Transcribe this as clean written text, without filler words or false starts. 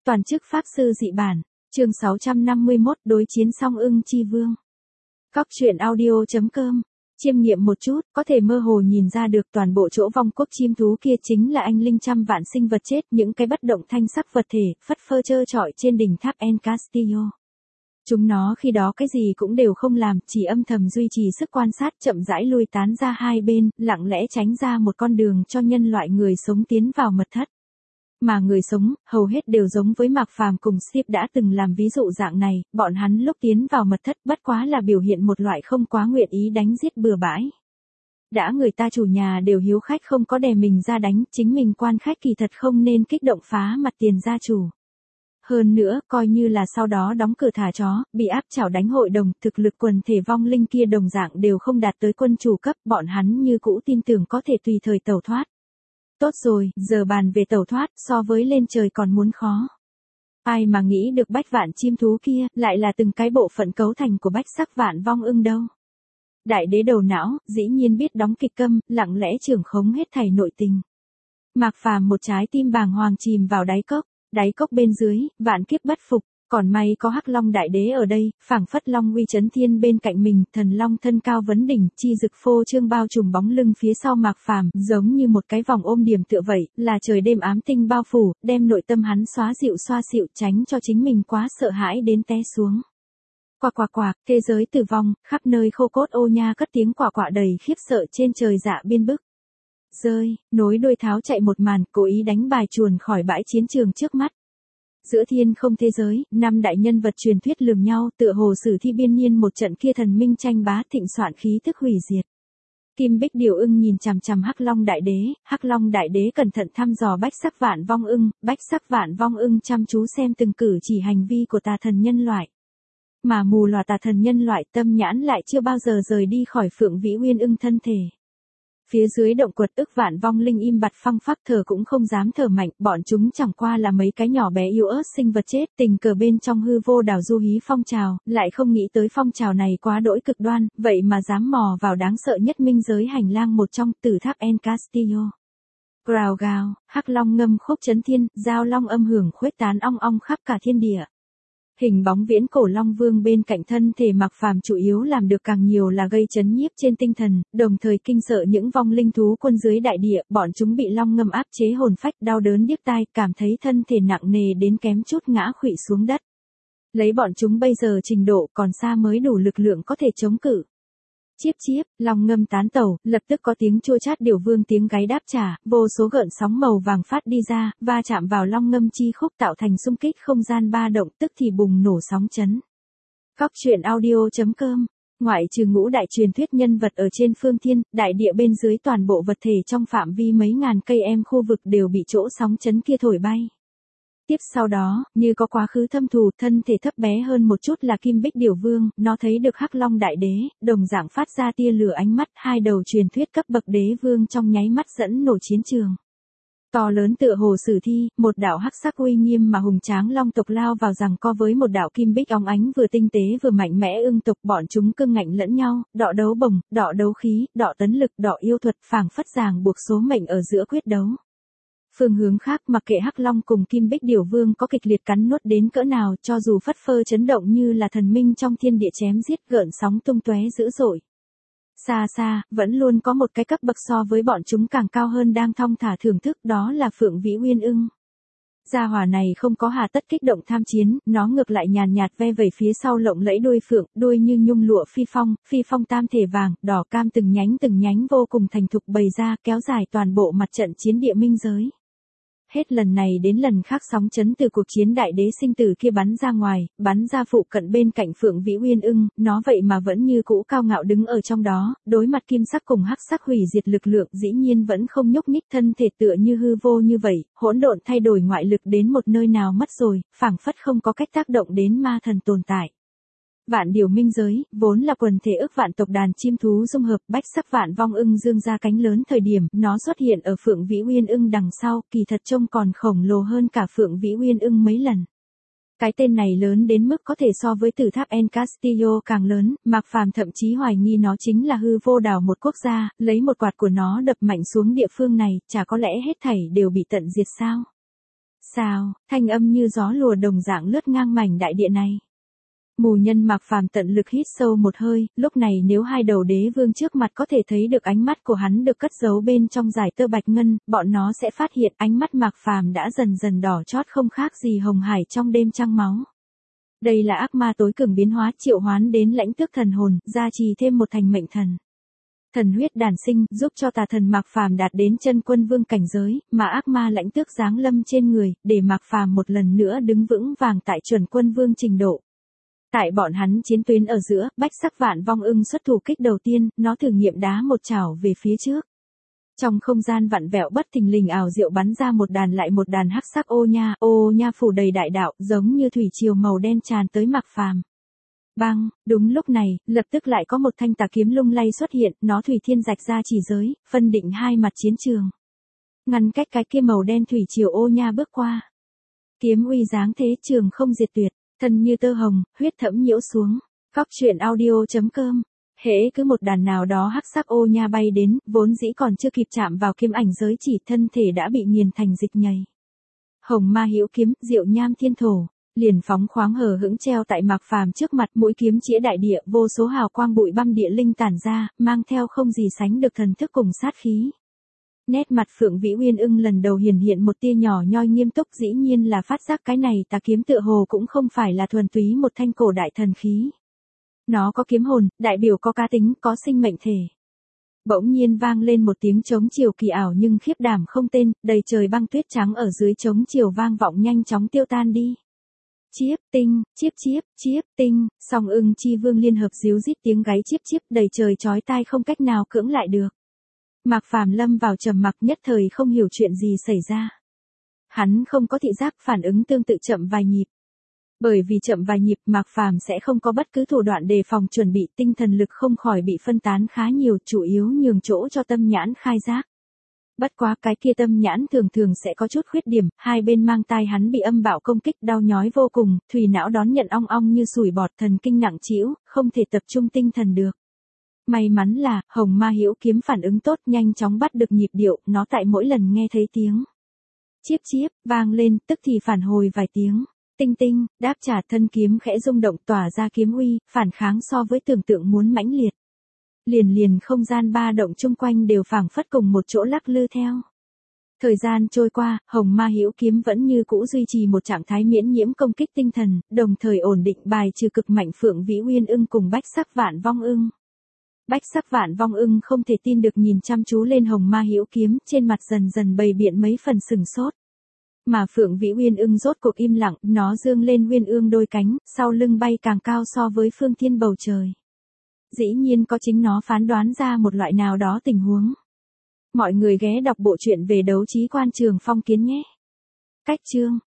Toàn chức pháp sư dị bản, chương 651 đối chiến song ưng chi vương. Cóc truyện audio.com. Chiêm nghiệm một chút, có thể mơ hồ nhìn ra được toàn bộ chỗ vong quốc chim thú kia chính là anh linh trăm vạn sinh vật chết, những cái bất động thanh sắc vật thể, phất phơ trơ trọi trên đỉnh tháp El Castillo. Chúng nó khi đó cái gì cũng đều không làm, chỉ âm thầm duy trì sức quan sát, chậm rãi lui tán ra hai bên, lặng lẽ tránh ra một con đường cho nhân loại người sống tiến vào mật thất. Mà người sống, hầu hết đều giống với Mạc Phàm cùng Sip đã từng làm ví dụ dạng này, bọn hắn lúc tiến vào mật thất bất quá là biểu hiện một loại không quá nguyện ý đánh giết bừa bãi. Đã người ta chủ nhà đều hiếu khách không có đè mình ra đánh, chính mình quan khách kỳ thật không nên kích động phá mặt tiền gia chủ. Hơn nữa, coi như là sau đó đóng cửa thả chó, bị áp chảo đánh hội đồng, thực lực quần thể vong linh kia đồng dạng đều không đạt tới quân chủ cấp, bọn hắn như cũ tin tưởng có thể tùy thời tẩu thoát. Tốt rồi, giờ bàn về tẩu thoát, so với lên trời còn muốn khó. Ai mà nghĩ được bách vạn chim thú kia, lại là từng cái bộ phận cấu thành của bách sắc vạn vong ưng đâu. Đại đế đầu não, dĩ nhiên biết đóng kịch câm, lặng lẽ trưởng khống hết thảy nội tình. Mạc Phàm một trái tim bàng hoàng chìm vào đáy cốc bên dưới, vạn kiếp bất phục. Còn may có Hắc Long đại đế ở đây, phảng phất long uy chấn thiên bên cạnh mình, thần long thân cao vấn đỉnh, chi dực phô trương bao trùm bóng lưng phía sau Mạc Phàm, giống như một cái vòng ôm điểm tựa vậy, là trời đêm ám tinh bao phủ, đem nội tâm hắn xoa dịu, tránh cho chính mình quá sợ hãi đến té xuống. Quạc, thế giới tử vong, khắp nơi khô cốt ô nha cất tiếng quạ đầy khiếp sợ trên trời dạ biên bức. Rơi, nối đuôi tháo chạy một màn, cố ý đánh bài chuồn khỏi bãi chiến trường trước mắt. Giữa thiên không thế giới, năm đại nhân vật truyền thuyết lườm nhau, tựa hồ sử thi biên niên một trận kia thần minh tranh bá thịnh soạn khí thức hủy diệt. Kim Bích Điều Ưng nhìn chằm chằm Hắc Long đại đế cẩn thận thăm dò bách sắc vạn vong ưng chăm chú xem từng cử chỉ hành vi của tà thần nhân loại. Mà mù lòa tà thần nhân loại tâm nhãn lại chưa bao giờ rời đi khỏi Phượng Vĩ Uyên Ưng thân thể. Phía dưới động quật ức vạn vong linh im bặt phăng phắc thở cũng không dám thở mạnh, bọn chúng chẳng qua là mấy cái nhỏ bé yếu ớt sinh vật chết, tình cờ bên trong hư vô đảo du hí phong trào, lại không nghĩ tới phong trào này quá đỗi cực đoan, vậy mà dám mò vào đáng sợ nhất minh giới hành lang một trong tử tháp El Castillo. Gào, Hắc Long ngâm khúc chấn thiên, giao long âm hưởng khuếch tán ong ong khắp cả thiên địa. Hình bóng viễn cổ Long Vương bên cạnh thân thể Mạc Phàm chủ yếu làm được càng nhiều là gây chấn nhiếp trên tinh thần, đồng thời kinh sợ những vong linh thú quân dưới đại địa, bọn chúng bị long ngâm áp chế hồn phách, đau đớn điếc tai, cảm thấy thân thể nặng nề đến kém chút ngã khuỵu xuống đất. Lấy bọn chúng bây giờ trình độ còn xa mới đủ lực lượng có thể chống cự. Chiếp, long ngâm tán tẩu, lập tức có tiếng chua chát điều vương tiếng gáy đáp trả, vô số gợn sóng màu vàng phát đi ra, va chạm vào long ngâm chi khúc tạo thành xung kích không gian ba động, tức thì bùng nổ sóng chấn. Cóc truyện audio.com. Ngoại trừ ngũ đại truyền thuyết nhân vật ở trên phương thiên, đại địa bên dưới toàn bộ vật thể trong phạm vi mấy ngàn cây em khu vực đều bị chỗ sóng chấn kia thổi bay. Tiếp sau đó, như có quá khứ thâm thù, thân thể thấp bé hơn một chút là Kim Bích Điều Vương, nó thấy được Hắc Long đại đế, đồng dạng phát ra tia lửa ánh mắt, hai đầu truyền thuyết cấp bậc đế vương trong nháy mắt dẫn nổ chiến trường. To lớn tựa hồ sử thi, một đạo hắc sắc uy nghiêm mà hùng tráng long tộc lao vào giằng co với một đạo kim bích óng ánh vừa tinh tế vừa mạnh mẽ ưng tộc, bọn chúng cương ngạnh lẫn nhau, đọ đấu bồng, đọ đấu khí, đọ tấn lực, đọ yêu thuật, phảng phất ràng buộc số mệnh ở giữa quyết đấu. Phương hướng khác mặc kệ Hắc Long cùng Kim Bích Điều Vương có kịch liệt cắn nuốt đến cỡ nào, cho dù phất phơ chấn động như là thần minh trong thiên địa chém giết, gợn sóng tung tóe dữ dội. Xa, vẫn luôn có một cái cấp bậc so với bọn chúng càng cao hơn đang thong thả thưởng thức, đó là Phượng Vĩ Uyên Ưng. Gia hỏa này không có hà tất kích động tham chiến, nó ngược lại nhàn nhạt ve vẩy phía sau lộng lẫy đuôi phượng, đuôi như nhung lụa phi phong tam thể vàng, đỏ cam từng nhánh vô cùng thành thục bày ra, kéo dài toàn bộ mặt trận chiến địa minh giới. Hết lần này đến lần khác sóng chấn từ cuộc chiến đại đế sinh tử kia bắn ra ngoài, bắn ra phụ cận bên cạnh Phượng Vĩ Uyên Ưng, nó vậy mà vẫn như cũ cao ngạo đứng ở trong đó, đối mặt kim sắc cùng hắc sắc hủy diệt lực lượng, dĩ nhiên vẫn không nhúc nhích, thân thể tựa như hư vô như vậy, hỗn độn thay đổi ngoại lực đến một nơi nào mất rồi, phảng phất không có cách tác động đến ma thần tồn tại. Vạn điều minh giới, vốn là quần thể ức vạn tộc đàn chim thú dung hợp, bách sắc vạn vong ưng dương ra cánh lớn thời điểm, nó xuất hiện ở Phượng Vĩ Uyên Ưng đằng sau, kỳ thật trông còn khổng lồ hơn cả Phượng Vĩ Uyên Ưng mấy lần. Cái tên này lớn đến mức có thể so với tử tháp El Castillo càng lớn, Mạc Phàm thậm chí hoài nghi nó chính là hư vô đảo một quốc gia, lấy một quạt của nó đập mạnh xuống địa phương này, chả có lẽ hết thảy đều bị tận diệt sao? Sao, thanh âm như gió lùa đồng dạng lướt ngang mảnh đại địa này. Mù nhân Mạc Phàm tận lực hít sâu một hơi, lúc này nếu hai đầu đế vương trước mặt có thể thấy được ánh mắt của hắn được cất giấu bên trong dải tơ bạch ngân, bọn nó sẽ phát hiện ánh mắt Mạc Phàm đã dần dần đỏ chót không khác gì hồng hải trong đêm trăng máu. Đây là ác ma tối cường biến hóa triệu hoán đến lãnh tước thần hồn, gia trì thêm một thành mệnh thần. Thần huyết đản sinh, giúp cho tà thần Mạc Phàm đạt đến chân quân vương cảnh giới, mà ác ma lãnh tước giáng lâm trên người, để Mạc Phàm một lần nữa đứng vững vàng tại chuẩn quân vương trình độ. Tại bọn hắn chiến tuyến ở giữa, bách sắc vạn vong ưng xuất thủ kích đầu tiên, nó thử nghiệm đá một chảo về phía trước. Trong không gian vặn vẹo bất thình lình ảo diệu bắn ra một đàn lại một đàn hắc sắc ô nha phủ đầy đại đạo, giống như thủy triều màu đen tràn tới Mạc Phàm. Bang, đúng lúc này, lập tức lại có một thanh tà kiếm lung lay xuất hiện, nó thủy thiên rạch ra chỉ giới, phân định hai mặt chiến trường. Ngăn cách cái kia màu đen thủy triều ô nha bước qua. Kiếm uy dáng thế trường không diệt tuyệt, thân như tơ hồng, huyết thẫm nhiễu xuống. Cóc truyện audio.com. Hễ cứ một đàn nào đó hắc sắc ô nha bay đến, vốn dĩ còn chưa kịp chạm vào kiếm ảnh giới chỉ, thân thể đã bị nghiền thành dịch nhầy. Hồng ma hữu kiếm, diệu nham thiên thổ, liền phóng khoáng hờ hững treo tại Mạc Phàm trước mặt, mũi kiếm chĩa đại địa, vô số hào quang bụi băm địa linh tản ra, mang theo không gì sánh được thần thức cùng sát khí. Nét mặt Phượng Vĩ Uyên Ưng lần đầu hiện một tia nhỏ nhoi nghiêm túc, dĩ nhiên là phát giác cái này tà kiếm tựa hồ cũng không phải là thuần túy một thanh cổ đại thần khí. Nó có kiếm hồn, đại biểu có cá tính, có sinh mệnh thể. Bỗng nhiên vang lên một tiếng trống chiều kỳ ảo nhưng khiếp đảm không tên, đầy trời băng tuyết trắng ở dưới trống chiều vang vọng nhanh chóng tiêu tan đi. Chiếp tinh, chiếp tinh, song ưng chi vương liên hợp díu rít tiếng gáy chiếp đầy trời chói tai không cách nào cưỡng lại được. Mạc Phàm lâm vào trầm mặc, nhất thời không hiểu chuyện gì xảy ra. Hắn không có thị giác, phản ứng tương tự chậm vài nhịp. Bởi vì chậm vài nhịp, Mạc Phàm sẽ không có bất cứ thủ đoạn đề phòng chuẩn bị, tinh thần lực không khỏi bị phân tán khá nhiều, chủ yếu nhường chỗ cho tâm nhãn khai giác. Bất quá cái kia tâm nhãn thường thường sẽ có chút khuyết điểm, hai bên mang tai hắn bị âm bạo công kích đau nhói vô cùng, thùy não đón nhận ong ong như sủi bọt, thần kinh nặng trĩu, không thể tập trung tinh thần được. May mắn là, hồng ma hữu kiếm phản ứng tốt, nhanh chóng bắt được nhịp điệu, nó tại mỗi lần nghe thấy tiếng chiếp vang lên, tức thì phản hồi vài tiếng. Tinh tinh, đáp trả, thân kiếm khẽ rung động tỏa ra kiếm uy, phản kháng so với tưởng tượng muốn mãnh liệt. Liền không gian ba động chung quanh đều phảng phất cùng một chỗ lắc lư theo. Thời gian trôi qua, hồng ma hữu kiếm vẫn như cũ duy trì một trạng thái miễn nhiễm công kích tinh thần, đồng thời ổn định bài trừ cực mạnh Phượng Vĩ Uyên Ưng cùng bách sắc vạn vong ưng. Bách sắc vạn vong ưng không thể tin được nhìn chăm chú lên hồng ma hữu kiếm, trên mặt dần dần bày biện mấy phần sừng sốt. Mà Phượng Vĩ Uyên Ưng rốt cuộc im lặng, nó dương lên Uyên Ương đôi cánh, sau lưng bay càng cao so với phương thiên bầu trời. Dĩ nhiên có chính nó phán đoán ra một loại nào đó tình huống. Mọi người ghé đọc bộ truyện về đấu trí quan Trường Phong Kiến nhé. Cách chương